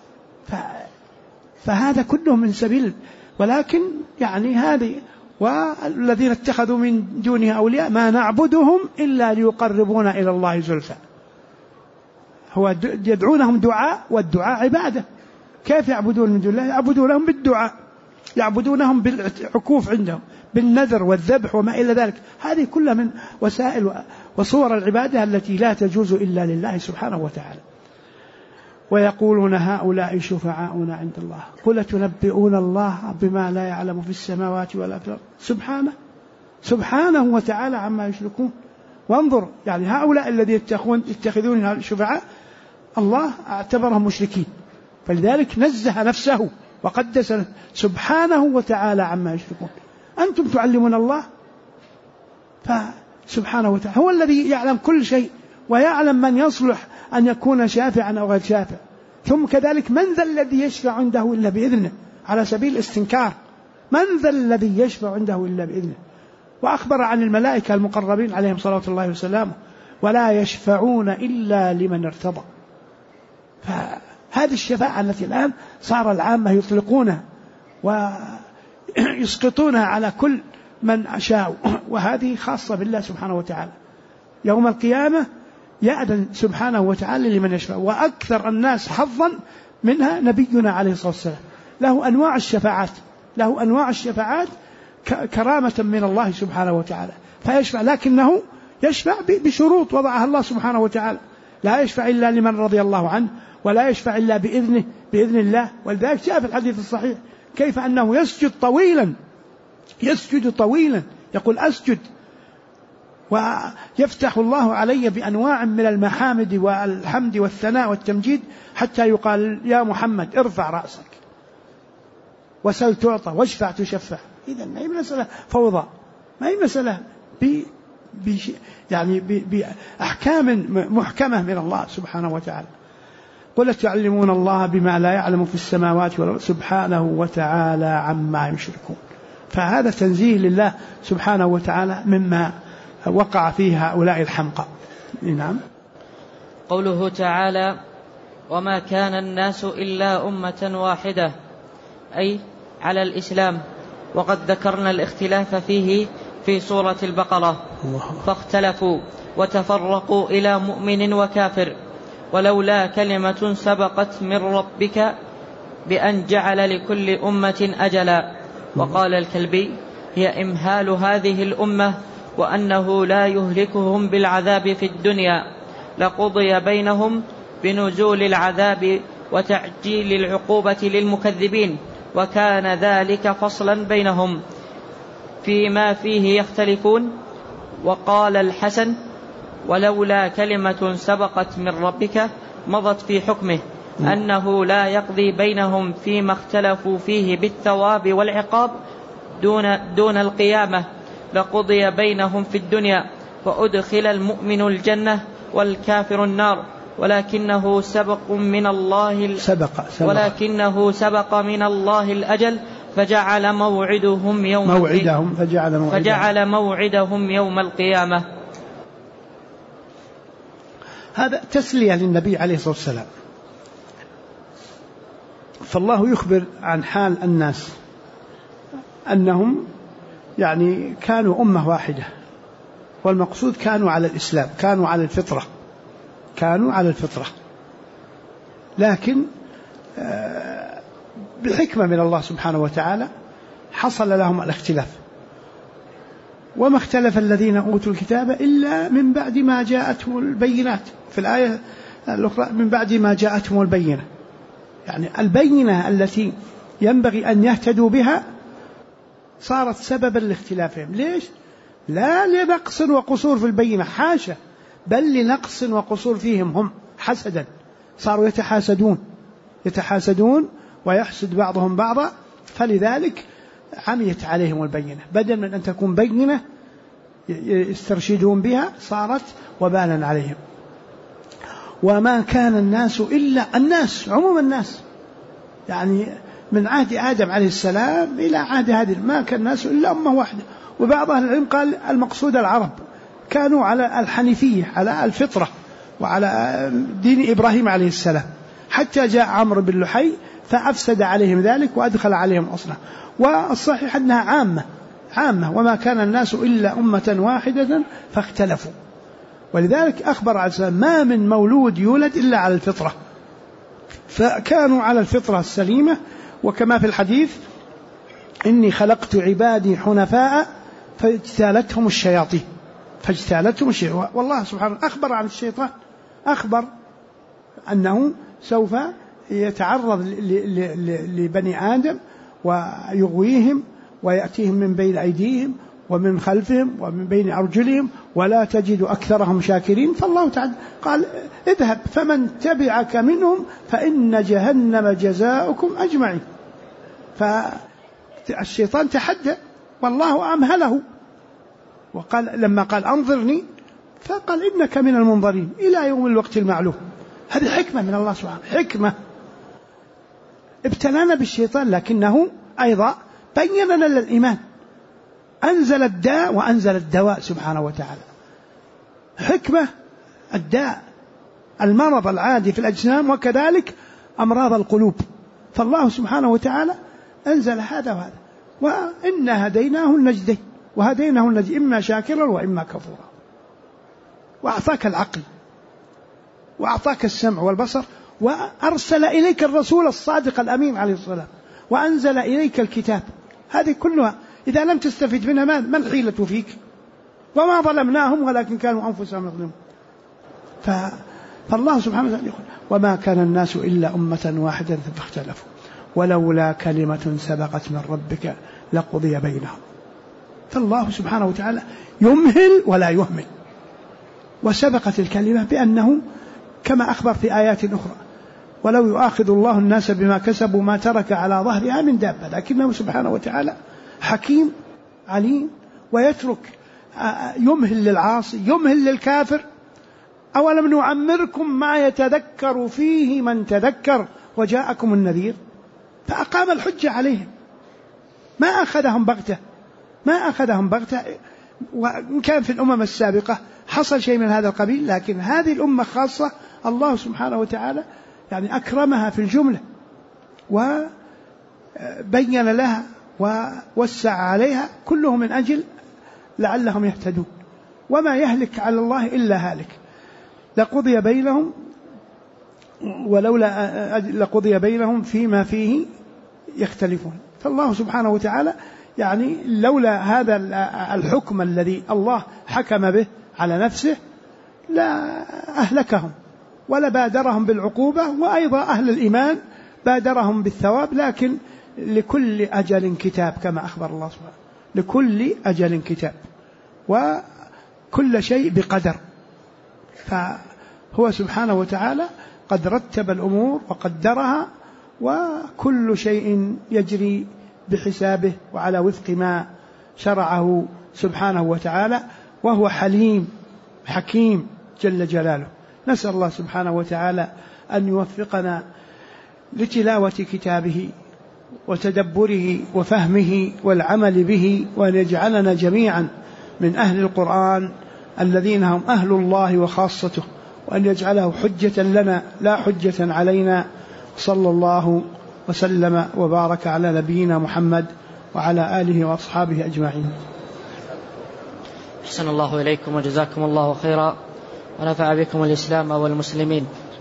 فهذا كله من سبيل. ولكن يعني هذه والذين اتخذوا من دونه أولياء ما نعبدهم إلا ليقربونا إلى الله زلفى. هو يدعونهم دعاء، والدعاء عبادة. كيف يعبدون من دون الله؟ يعبدونهم بالدعاء. يعبدونهم بالعكوف عندهم، بالنذر والذبح وما إلى ذلك. هذه كلها من وسائل وصور العبادة التي لا تجوز إلا لله سبحانه وتعالى. ويقولون هؤلاء شفعاؤنا عند الله قل تنبئون الله بما لا يعلم في السماوات ولا في الأرض سبحانه وتعالى عما يشركون. وانظر يعني هؤلاء الذين يتخذون الشفعاء الله اعتبرهم مشركين، فلذلك نزه نفسه وقدس سبحانه وتعالى عما يشركون. أنتم تعلمون الله، فسبحانه وتعالى هو الذي يعلم كل شيء ويعلم من يصلح أن يكون شافعا أو غير شافع. ثم كذلك من ذا الذي يشفع عنده إلا بإذنه، على سبيل الاستنكار، من ذا الذي يشفع عنده إلا بإذنه. وأخبر عن الملائكة المقربين عليهم صلاة الله وسلامه ولا يشفعون إلا لمن ارتضى. فهذه الشفاعة التي الآن صار العامة يطلقونها ويسقطونها على كل من أشاء، وهذه خاصة بالله سبحانه وتعالى. يوم القيامة يأذن سبحانه وتعالى لمن يشفع، وأكثر الناس حظا منها نبينا عليه الصلاة والسلام. له أنواع الشفاعات كرامة من الله سبحانه وتعالى، فيشفع، لكنه يشفع بشروط وضعها الله سبحانه وتعالى. لا يشفع إلا لمن رضي الله عنه، ولا يشفع إلا بإذن الله. ولذلك جاء في الحديث الصحيح كيف أنه يسجد طويلا يقول أسجد ويفتح الله علي بأنواع من المحامد والحمد والثناء والتمجيد حتى يقال يا محمد ارفع رأسك وسل تعطى واشفع تشفع. إذن ما هي مسألة فوضى، ما هي مسألة بأحكام محكمة من الله سبحانه وتعالى. قل تعلمون الله بما لا يعلم في السماوات والأرض سبحانه وتعالى عما يشركون. فهذا تنزيه لله سبحانه وتعالى مما وقع فيه هؤلاء الحمقى. نعم. قوله تعالى وما كان الناس إلا أمة واحدة، أي على الإسلام، وقد ذكرنا الاختلاف فيه في سورة البقرة. فاختلفوا وتفرقوا إلى مؤمن وكافر، ولولا كلمة سبقت من ربك بأن جعل لكل أمة أجلا. وقال الكلبي هي إمهال هذه الأمة وأنه لا يهلكهم بالعذاب في الدنيا، لقضي بينهم بنزول العذاب وتعجيل العقوبة للمكذبين، وكان ذلك فصلا بينهم فيما فيه يختلفون. وقال الحسن ولولا كلمة سبقت من ربك مضت في حكمه أنه لا يقضي بينهم فيما اختلفوا فيه بالثواب والعقاب دون القيامة، لقضي بينهم في الدنيا وأدخل المؤمن الجنة والكافر النار، ولكنه سبق من الله الأجل فجعل موعدهم يوم القيامة. هذا تسلية للنبي عليه الصلاة والسلام. فالله يخبر عن حال الناس أنهم كانوا أمة واحدة، والمقصود كانوا على الإسلام، كانوا على الفطرة، لكن بحكمة من الله سبحانه وتعالى حصل لهم الاختلاف. وما اختلف الذين أوتوا الكتاب إلا من بعد ما جاءتهم البينات، في الآية الأخرى من بعد ما جاءتهم البينة، البينة التي ينبغي أن يهتدوا بها صارت سببا لاختلافهم. ليش؟ لا لنقص وقصور في البينة، حاشا، بل لنقص وقصور فيهم هم حسدا، صاروا يتحاسدون ويحسد بعضهم بعضا، فلذلك عميت عليهم البينة، بدل من أن تكون بينة يسترشدون بها صارت وبالا عليهم. وما كان الناس إلا الناس، عموم الناس، من عهد آدم عليه السلام إلى عهد هذه، ما كان الناس إلا أمة واحدة. وبعض أهل العلم قال المقصود العرب، كانوا على الحنيفية، على الفطرة، وعلى دين إبراهيم عليه السلام، حتى جاء عمرو بن لحي فأفسد عليهم ذلك وأدخل عليهم أصلا. والصحيح أنها عامة، وما كان الناس إلا أمة واحدة فاختلفوا. ولذلك أخبر عليه السلام ما من مولود يولد إلا على الفطرة، فكانوا على الفطرة السليمة. وكما في الحديث إني خلقت عبادي حنفاء فاجتالتهم الشياطين. والله سبحانه أخبر عن الشيطان، أخبر أنه سوف يتعرض لبني آدم ويغويهم ويأتيهم من بين أيديهم ومن خلفهم ومن بين أرجلهم ولا تجد أكثرهم شاكرين. فالله تعالى قال اذهب فمن تبعك منهم فإن جهنم جزاؤكم أجمعين. فالشيطان تحدى والله أمهله، وقال لما قال أنظرني فقال إنك من المنظرين إلى يوم الوقت المعلوم. هذه حكمة من الله سبحانه، حكمة. ابتلانا بالشيطان لكنه أيضا بين لنا الإيمان، أنزل الداء وأنزل الدواء سبحانه وتعالى. حكمة الداء المرض العادي في الأجسام وكذلك أمراض القلوب. فالله سبحانه وتعالى أنزل هذا وهذا، وإنا هديناه النجدين وهديناه النجدين إما شاكرا وإما كفورا. وأعطاك العقل وأعطاك السمع والبصر وأرسل إليك الرسول الصادق الأمين عليه الصلاة، وأنزل إليك الكتاب. هذه كلها إذا لم تستفد منها ما الحيلة فيك؟ وما ظلمناهم ولكن كانوا أنفسهم يظلمون. فالله سبحانه وتعالى يقول وما كان الناس إلا أمة واحدة فاختلفوا ولولا كلمة سبقت من ربك لقضي بينهم. فالله سبحانه وتعالى يمهل ولا يهمل، وسبقت الكلمة بأنه كما أخبر في آيات أخرى ولو يؤاخذ الله الناس بما كسبوا ما ترك على ظهرها من دابة، لكنه سبحانه وتعالى حكيم عليم ويترك، يمهل للعاصي يمهل للكافر. أولم نعمركم ما يتذكر فيه من تذكر وجاءكم النذير، فأقام الحجة عليهم، ما أخذهم بغتة. وإن كان في الأمم السابقة حصل شيء من هذا القبيل، لكن هذه الأمة خاصة الله سبحانه وتعالى يعني أكرمها في الجملة وبين لها ووسع عليها، كله من أجل لعلهم يهتدون. وما يهلك على الله إلا هالك. لقضي بينهم ولولا لقضي بينهم فيما فيه يختلفون. فالله سبحانه وتعالى يعني لولا هذا الحكم الذي الله حكم به على نفسه لا أهلكهم ولا بادرهم بالعقوبة، وأيضا أهل الإيمان بادرهم بالثواب. لكن لكل أجل كتاب كما أخبر الله سبحانه، لكل أجل كتاب وكل شيء بقدر. فهو سبحانه وتعالى قد رتب الأمور وقدرها، وكل شيء يجري بحسابه وعلى وفق ما شرعه سبحانه وتعالى، وهو حليم حكيم جل جلاله. نسأل الله سبحانه وتعالى أن يوفقنا لتلاوة كتابه وتدبره وفهمه والعمل به، وأن يجعلنا جميعا من أهل القرآن الذين هم أهل الله وخاصته، وأن يجعله حجة لنا لا حجة علينا. صلى الله وسلم وبارك على نبينا محمد وعلى آله وأصحابه أجمعين. أحسن الله إليكم وجزاكم الله خيرا ونفع بكم الإسلام والمسلمين.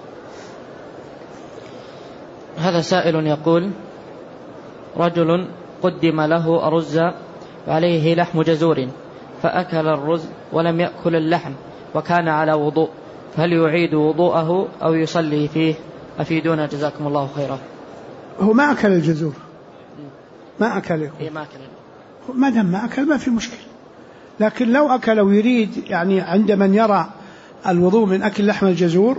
هذا سائل يقول: رجل قدم له أرز وعليه لحم جزور، فأكل الرز ولم يأكل اللحم وكان على وضوء، فهل يعيد وضوءه أو يصلي فيه؟ أفيدونا جزاكم الله خيرا. هو ما أكل الجزور، ما أكله، ما دام ما أكل ما في مشكلة. لكن لو أكل ويريد يعني عند من يرى الوضوء من أكل لحم الجزور،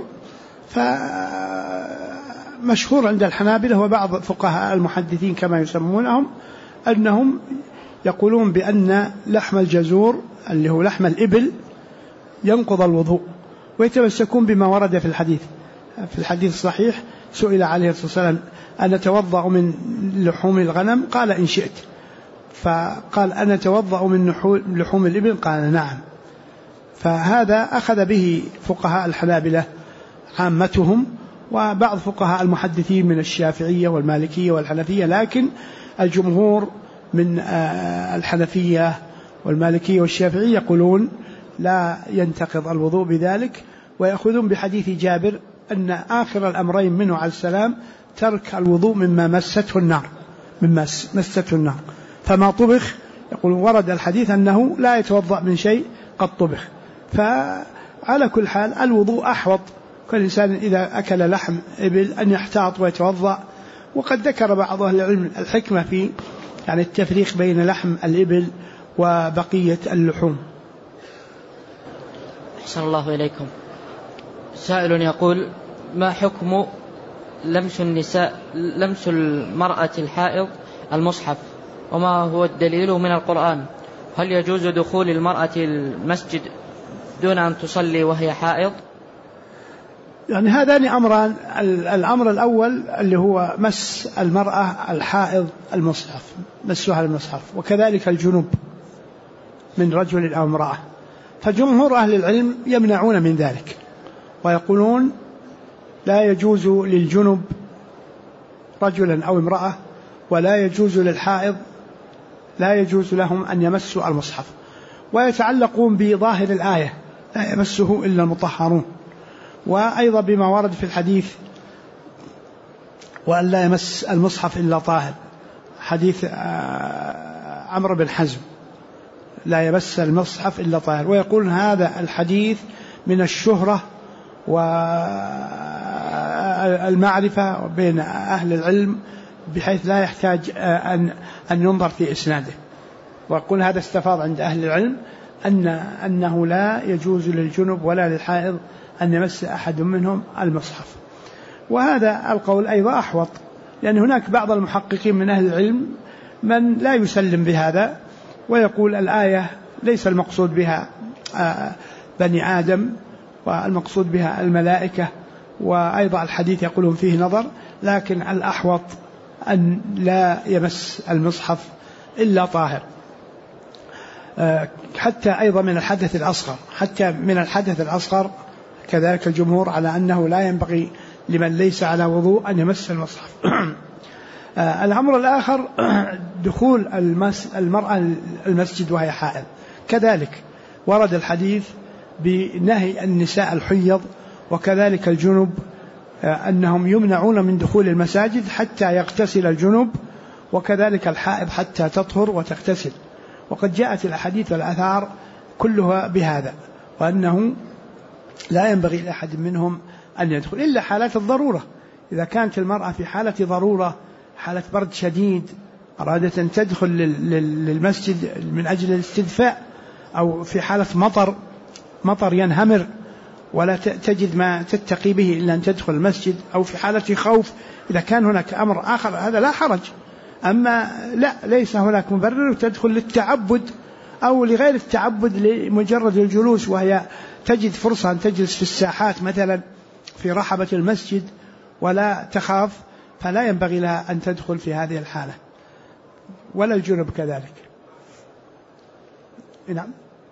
فمشهور عند الحنابلة وبعض فقهاء المحدثين كما يسمونهم أنهم يقولون بأن لحم الجزور اللي هو لحم الإبل ينقض الوضوء، ويتمسكون بما ورد في الحديث. في الحديث الصحيح سئل عليه الصلاة والسلام: أنا أتوضأ من لحوم الغنم؟ قال: إن شئت. فقال: أنا أتوضأ من لحوم الإبل؟ قال: نعم. فهذا أخذ به فقهاء الحنابلة عامتهم، وبعض فقهاء المحدثين من الشافعية والمالكية والحنفية، لكن الجمهور من الحنفية والمالكية والشافعية يقولون لا ينتقض الوضوء بذلك، ويأخذون بحديث جابر أن آخر الأمرين منه عليه السلام ترك الوضوء مما مسته النار، فما طبخ يقول ورد الحديث أنه لا يتوضأ من شيء قد طبخ. فعلى كل حال الوضوء أحوط، كل إنسان إذا أكل لحم إبل أن يحتاط ويتوضأ. وقد ذكر بعض أهل العلم الحكمة في يعني التفريق بين لحم الإبل وبقية اللحوم. أحسن الله إليكم. سائل يقول: ما حكم لمس المرأة الحائض المصحف، وما هو الدليل من القرآن؟ هل يجوز دخول المرأة المسجد دون أن تصلي وهي حائض؟ يعني هذان أمران. الأمر الأول اللي هو مس المرأة الحائض المصحف، مسها المصحف، وكذلك الجنوب من رجل أو امرأة. فجمهور أهل العلم يمنعون من ذلك ويقولون لا يجوز للجنب رجلا أو امرأة، ولا يجوز للحائض، لا يجوز لهم أن يمسوا المصحف. ويتعلقون بظاهر الآية لا يمسه إلا المطهرون، وأيضا بما ورد في الحديث وأن لا يمس المصحف إلا طاهر، حديث عمرو بن حزم لا يمس المصحف إلا طاهر. ويقول هذا الحديث من الشهرة والمعرفة بين أهل العلم بحيث لا يحتاج أن ينظر في إسناده. ويقول هذا استفاض عند أهل العلم أنه لا يجوز للجنب ولا للحائض أن يمس أحد منهم المصحف. وهذا القول أيضا أحوط، لأن هناك بعض المحققين من أهل العلم من لا يسلم بهذا ويقول الآية ليس المقصود بها بني آدم، والمقصود بها الملائكة، وأيضا الحديث يقولون فيه نظر، لكن الأحوط أن لا يمس المصحف إلا طاهر. حتى أيضا من الحدث الأصغر، حتى من الحدث الأصغر كذلك الجمهور على أنه لا ينبغي لمن ليس على وضوء أن يمس المصحف. الأمر الآخر دخول المرأة المسجد وهي حائض، كذلك ورد الحديث بنهي النساء الحيض وكذلك الجنب أنهم يمنعون من دخول المساجد حتى يغتسل الجنب، وكذلك الحائض حتى تطهر وتغتسل. وقد جاءت الأحاديث والآثار كلها بهذا، وأنه لا ينبغي لأحد منهم أن يدخل إلا حالات الضرورة. إذا كانت المرأة في حالة ضرورة، حالة برد شديد، أرادت أن تدخل للمسجد من أجل الاستدفاء، أو في حالة مطر ينهمر ولا تجد ما تتقي به إلا أن تدخل المسجد، أو في حالة خوف، إذا كان هناك أمر آخر هذا لا حرج. أما لا، ليس هناك مبرر تدخل للتعبد أو لغير التعبد لمجرد الجلوس، وهي تجد فرصة أن تجلس في الساحات مثلا في رحبة المسجد ولا تخاف، فلا ينبغي لها أن تدخل في هذه الحالة، ولا الجنب كذلك. نعم.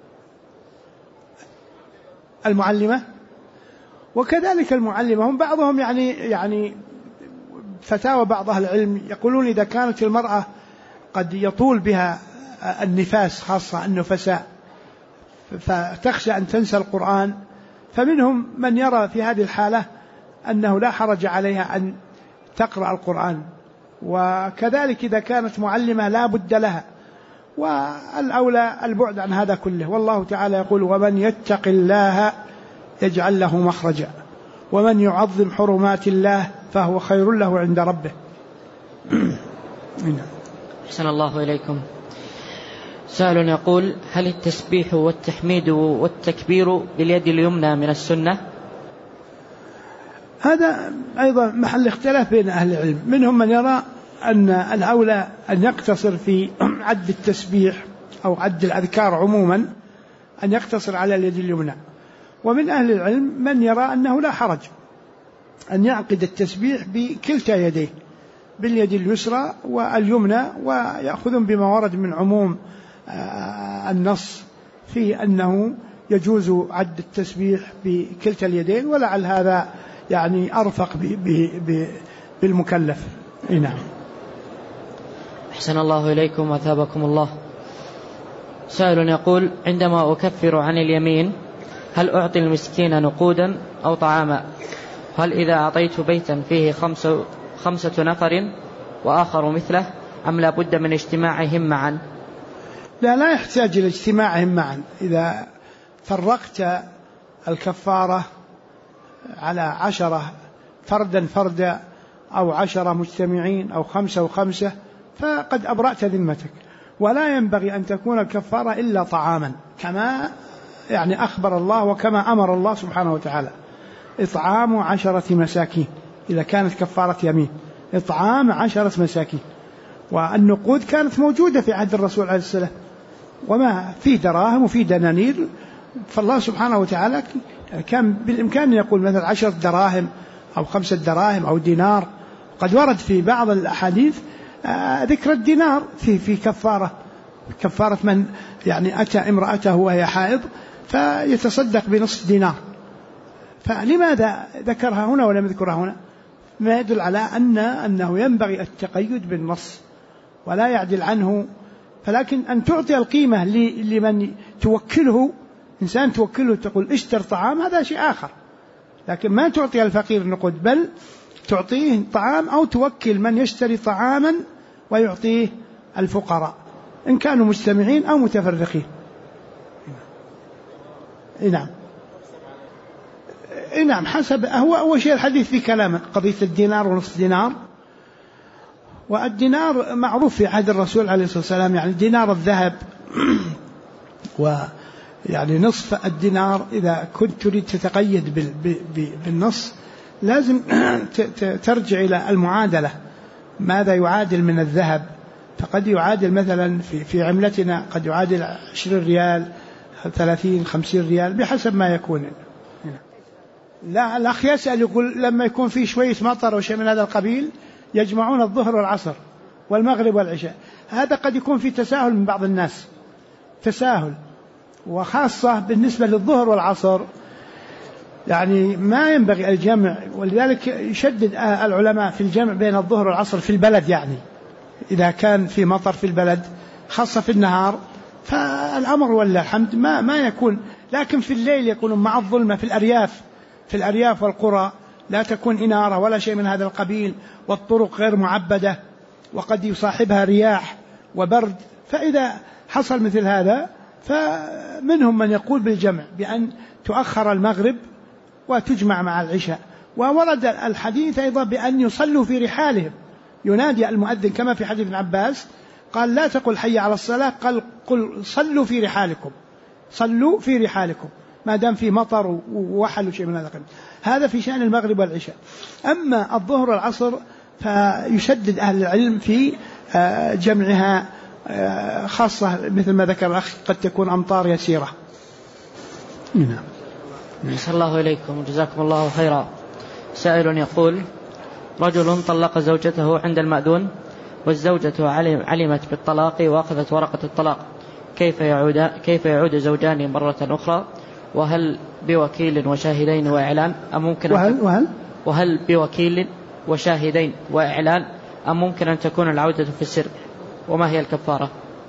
المعلمة وكذلك المعلمة، هم بعضهم يعني فتاوى بعض أهل العلم يقولون إذا كانت المرأة قد يطول بها النفاس، خاصة النفساء، فتخشى أن تنسى القرآن، فمنهم من يرى في هذه الحالة أنه لا حرج عليها أن تقرأ القرآن. وكذلك إذا كانت معلمة لا بد لها، والأولى البعد عن هذا كله. والله تعالى يقول: ومن يتق الله يجعل له مخرجا ومن يعظم حرمات الله فهو خير له عند ربه. أحسن الله إليكم. سائل يقول: هل التسبيح والتحميد والتكبير باليد اليمنى من السنة؟ هذا أيضا محل اختلاف بين أهل العلم، منهم من يرى أن الأولى أن يقتصر في عد التسبيح أو عد الأذكار عموما، أن يقتصر على اليد اليمنى. ومن أهل العلم من يرى أنه لا حرج أن يعقد التسبيح بكلتا يديه، باليد اليسرى واليمنى، ويأخذون بما ورد من عموم النص في أنه يجوز عد التسبيح بكلتا اليدين، ولعل هذا يعني أرفق بالمكلف. نعم. أحسن الله إليكم وثابكم الله. سائل يقول: عندما أكفر عن اليمين هل أعطي المسكين نقودا أو طعاما؟ هل إذا أعطيت بيتا فيه 5 نفر وآخر مثله أم لا بد من اجتماعهم معا؟ لا يحتاج إلى اجتماعهم معا. إذا فرقت الكفارة على 10 فردا أو 10 مجتمعين أو 5 و5 فقد أبرأت ذمتك. ولا ينبغي أن تكون الكفارة إلا طعاما، كما أخبر الله وكما أمر الله سبحانه وتعالى: إطعام 10 مساكين. إذا كانت كفارة يمين إطعام 10 مساكين. والنقود كانت موجودة في عهد الرسول عليه السلام، وما في دراهم وفي دنانير، فالله سبحانه وتعالى كان بالإمكان أن يقول مثلا 10 دراهم أو 5 دراهم أو دينار. قد ورد في بعض الأحاديث ذكر الدينار في كفارة من أتى امرأته وهي حائض فيتصدق بنصف دينار. فلماذا ذكرها هنا ولم يذكرها هنا؟ ما يدل على أنه ينبغي التقيد بالنص ولا يعدل عنه. فلكن أن تعطي القيمة لمن توكله، إنسان توكله تقول اشتر طعام، هذا شيء آخر. لكن ما تعطي الفقير نقود، بل تعطيه طعام أو توكل من يشتري طعاما ويعطيه الفقراء إن كانوا مجتمعين أو متفرقين. نعم حسب هو شيء الحديث في كلامه قضية الدينار ونصف دينار. والدينار معروف في عهد الرسول عليه الصلاة والسلام، دينار الذهب نصف الدينار. إذا كنت تريد تتقيد بالنص لازم ترجع إلى المعادلة، ماذا يعادل من الذهب. فقد يعادل مثلا في عملتنا قد يعادل 20 ريال 30 50 ريال بحسب ما يكون. لا الأخ يسأل يقول لما يكون في شوية مطر أو شيء من هذا القبيل يجمعون الظهر والعصر والمغرب والعشاء. هذا قد يكون في تساهل من بعض الناس، تساهل، وخاصة بالنسبة للظهر والعصر ما ينبغي الجمع. ولذلك يشدد العلماء في الجمع بين الظهر والعصر في البلد، إذا كان في مطر في البلد خاصة في النهار فالأمر والله الحمد ما يكون. لكن في الليل يكون مع الظلمة في الأرياف والقرى لا تكون إنارة ولا شيء من هذا القبيل، والطرق غير معبدة وقد يصاحبها رياح وبرد. فإذا حصل مثل هذا فمنهم من يقول بالجمع بأن تؤخر المغرب وتجمع مع العشاء. وورد الحديث أيضا بأن يصلوا في رحالهم، ينادي المؤذن كما في حديث ابن عباس قال لا تقل حي على الصلاة، قل صلوا في رحالكم، صلوا في رحالكم، ما دام في مطر ووحل وشيء من هذا القبيل. هذا في شأن المغرب والعشاء. أما الظهر والعصر فيشدد أهل العلم في جمعها، خاصة مثل ما ذكر الأخ قد تكون أمطار يسيرة. نعم. أحسن الله إليكم وجزاكم الله خيرا. سائل يقول: رجل طلق زوجته عند المأذون والزوجة علمت بالطلاق وأخذت ورقة الطلاق، كيف يعود زوجان مرة أخرى؟ وهل بوكيل وشاهدين وإعلان أم ممكن وهل بوكيل وشاهدين وإعلان أم ممكن أن تكون العودة في السر؟ وما هي الكفارة؟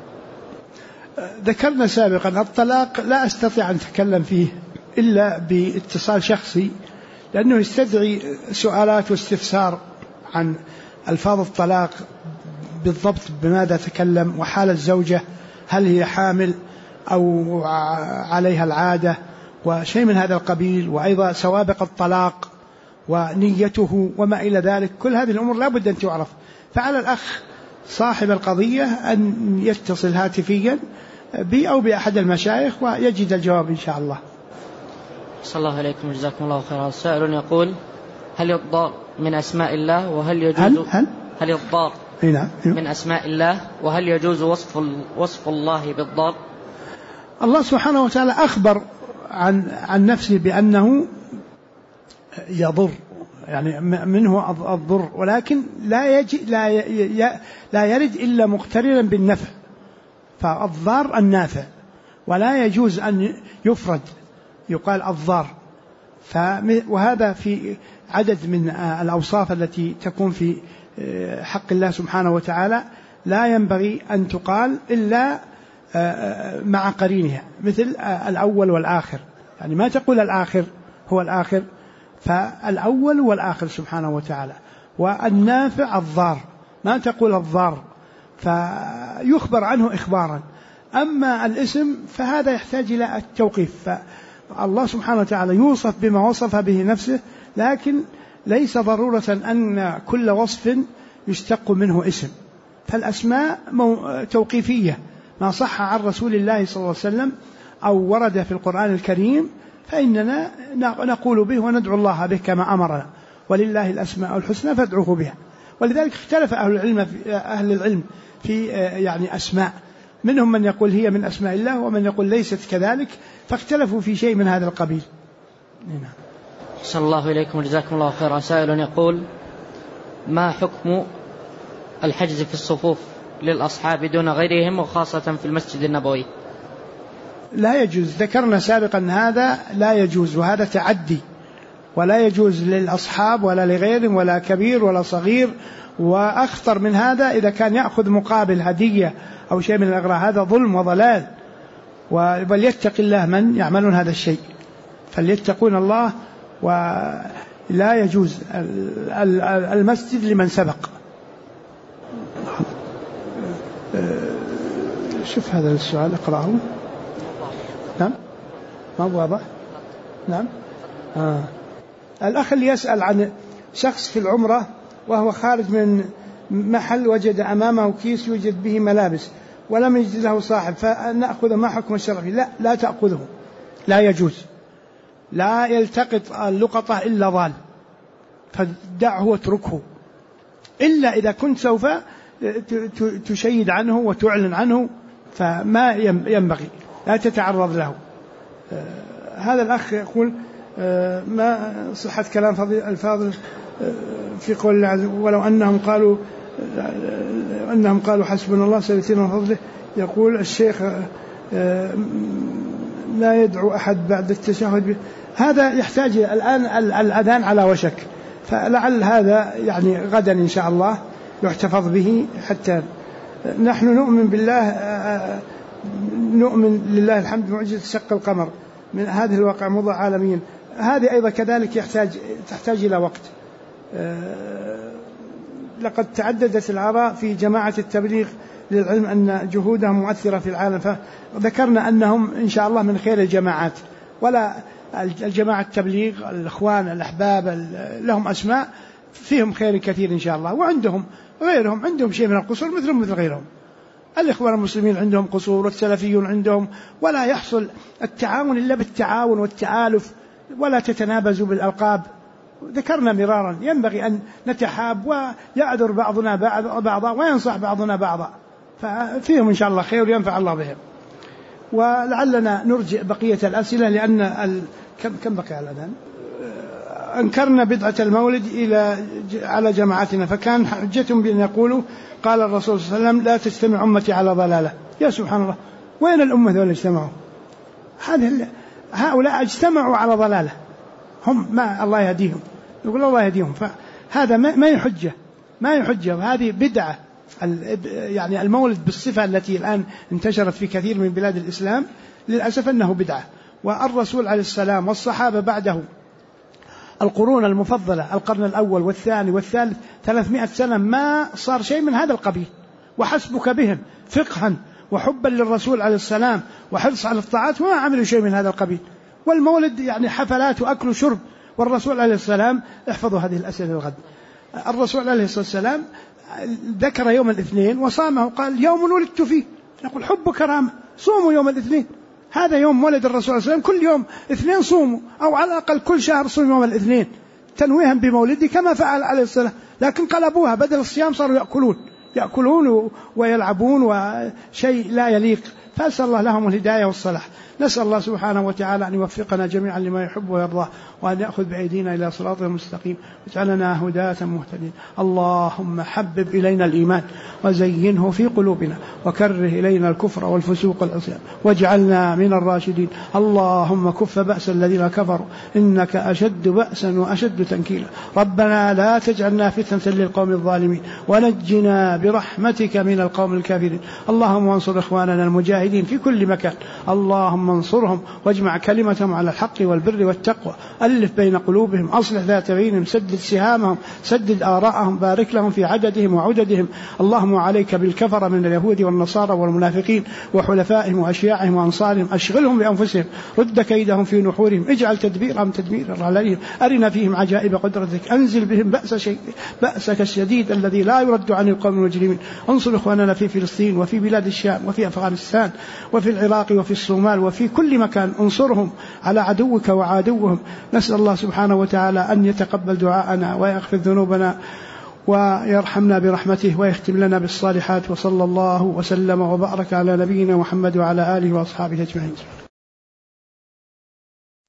ذكرنا سابقا الطلاق لا أستطيع أن أتكلم فيه إلا باتصال شخصي، لأنه يستدعي سؤالات واستفسار عن ألفاظ الطلاق بالضبط، بماذا تكلم، وحال الزوجة هل هي حامل أو عليها العادة وشيء من هذا القبيل، وأيضا سوابق الطلاق ونيته وما إلى ذلك. كل هذه الأمور لا بد أن تعرف. فعلى الأخ صاحب القضية أن يتصل هاتفيا بي أو بأحد المشايخ ويجد الجواب إن شاء الله. صلى الله عليكم وجزاكم الله خيرا. سائل يقول: هل الضار من أسماء الله وهل يجوز هل الضار من أسماء الله وهل يجوز وصف الله بالضار؟ الله سبحانه وتعالى أخبر عن نفسه بأنه يضر، منه الضر، ولكن لا يرد إلا مقترنا بالنفع، فالضار النافع، ولا يجوز أن يفرد يقال الضار. وهذا في عدد من الأوصاف التي تكون في حق الله سبحانه وتعالى لا ينبغي أن تقال إلا مع قرينها، مثل الأول والآخر، ما تقول الآخر هو الآخر، فالأول والآخر سبحانه وتعالى. والنافع الضار، ما تقول الضار، فيخبر عنه إخبارا. أما الاسم فهذا يحتاج إلى التوقيف، فالله سبحانه وتعالى يوصف بما وصف به نفسه، لكن ليس ضرورة أن كل وصف يشتق منه اسم. فالأسماء توقيفية، ما صح عن رسول الله صلى الله عليه وسلم أو ورد في القرآن الكريم فإننا نقول به وندعو الله به كما أمرنا، ولله الأسماء الحسنى فادعوه بها. ولذلك اختلف أهل العلم في يعني أسماء، منهم من يقول هي من أسماء الله ومن يقول ليست كذلك، فاختلفوا في شيء من هذا القبيل. أحسن الله إليكم وجزاكم الله خيرا. سائل يقول: ما حكم الحجز في الصفوف للأصحاب دون غيرهم وخاصة في المسجد النبوي؟ لا يجوز، ذكرنا سابقا هذا لا يجوز، وهذا تعدي، ولا يجوز للأصحاب ولا لغيرهم ولا كبير ولا صغير. وأخطر من هذا إذا كان يأخذ مقابل هدية أو شيء من الأغراض، هذا ظلم وضلال. وليتق الله من يعملون هذا الشيء، فليتقون الله. ولا يجوز المسجد لمن سبق. شوف هذا السؤال اقرأه. نعم، ما هو واضح. نعم. الأخ اللي يسأل عن شخص في العمرة وهو خارج من محل وجد أمامه كيس يوجد به ملابس ولم يجد له صاحب، فنأخذ ما حكم الشرعي؟ لا تأخذه، لا يجوز، لا يلتقط اللقطة إلا ضال، فدعه واتركه، إلا إذا كنت سوف تشيد عنه وتعلن عنه، فما ينبغي، لا تتعرض له. هذا الأخ يقول: ما صحة كلام الفاضل في قول الله عز وجل: ولو أنهم قالوا حسبنا الله سيؤتينا من فضله. يقول الشيخ: لا يدعو أحد بعد التشهد. هذا يحتاج الآن الأذان على وشك، فلعل هذا يعني غدا إن شاء الله يحتفظ به. حتى نحن نؤمن بالله، نؤمن لله الحمد معجزة شق القمر من هذه الواقع مضى عالميا، هذه أيضا كذلك تحتاج إلى وقت. لقد تعددت الآراء في جماعة التبليغ للعلم أن جهودهم مؤثرة في العالم، فذكرنا أنهم إن شاء الله من خير الجماعات. ولا الجماعة التبليغ، الإخوان، الأحباب، لهم أسماء فيهم خير كثير إن شاء الله، وعندهم غيرهم عندهم شيء من القصور مثل غيرهم. الإخوان المسلمين عندهم قصور، والسلفيون عندهم، ولا يحصل التعاون إلا بالتعاون والتآلف، ولا تتنابزوا بالألقاب. ذكرنا مرارا ينبغي أن نتحاب ويعذر بعضنا بعضا وينصح بعضنا بعضا، ففيهم إن شاء الله خير وينفع الله بهم. ولعلنا نرجع بقية الأسئلة لأن كم بقي على الأذان. أنكرنا بدعة المولد على جماعتنا، فكان حجتهم بأن يقولوا: قال الرسول صلى الله عليه وسلم: لا تجتمع أمتي على ضلالة. يا سبحان الله، وين الأمة ذول اجتمعوا؟ هؤلاء اجتمعوا على ضلالة، هم ما الله يهديهم، يقول الله يهديهم، فهذا ما يحجة، وهذه بدعة. يعني المولد بالصفة التي الآن انتشرت في كثير من بلاد الإسلام للأسف أنه بدعة. والرسول عليه السلام والصحابة بعده القرون المفضلة، القرن الأول والثاني والثالث 300 سنة ما صار شيء من هذا القبيل، وحسبك بهم فقها وحبا للرسول عليه السلام وحرص على الطاعات وما عملوا شيء من هذا القبيل. والمولد يعني حفلات وأكل وشرب. والرسول عليه السلام، احفظوا هذه الأسئلة الغد، الرسول عليه الصلاة والسلام ذكر يوم الاثنين وصامه، قال: يوم ولدت فيه. نقول حب كرامة، صوموا يوم الاثنين، هذا يوم ولد الرسول عليه السلام، كل يوم اثنين صوموا، أو على الأقل كل شهر صوم يوم الاثنين تنويها بمولده كما فعل عليه السلام. لكن قلبوها، بدل الصيام صاروا يأكلون ويلعبون، وشيء لا يليق. فأسأل الله لهم الهداية والصلاح. نسأل الله سبحانه وتعالى أن يوفقنا جميعا لما يحب ويرضاه، وأن يأخذ بأيدينا إلى صراط المستقيم، واجعلنا هداة مهتدين. اللهم حبب إلينا الإيمان وزينه في قلوبنا، وكره إلينا الكفر والفسوق والعصيان، واجعلنا من الراشدين. اللهم كف بأس الذين كفروا، إنك أشد بأسا وأشد تنكيلا. ربنا لا تجعلنا فتنة للقوم الظالمين، ونجنا برحمتك من القوم الكافرين. اللهم انصر إخواننا المجاهدين في كل مكان. اللهم اللهم انصرهم واجمع كلمتهم على الحق والبر والتقوى، ألف بين قلوبهم، أصلح ذات بينهم، سدد سهامهم، سدد آراءهم، بارك لهم في عددهم وعددهم. اللهم عليك بالكفر من اليهود والنصارى والمنافقين وحلفائهم وأشياعهم وأنصارهم، أشغلهم بأنفسهم، رد كيدهم في نحورهم، اجعل تدبيرهم تدميرا عليهم، أرنا فيهم عجائب قدرتك، أنزل بهم بأسك الشديد الذي لا يرد عن القوم المجرمين. انصر إخواننا في فلسطين وفي بلاد الشام وفي أفغانستان وفي العراق وفي الصومال وفي كل مكان، انصرهم على عدوك وعدوهم. نسأل الله سبحانه وتعالى أن يتقبل دعاءنا ويغفر ذنوبنا ويرحمنا برحمته ويختم لنا بالصالحات. وصلى الله وسلم وبارك على نبينا محمد وعلى آله وأصحابه أجمعين.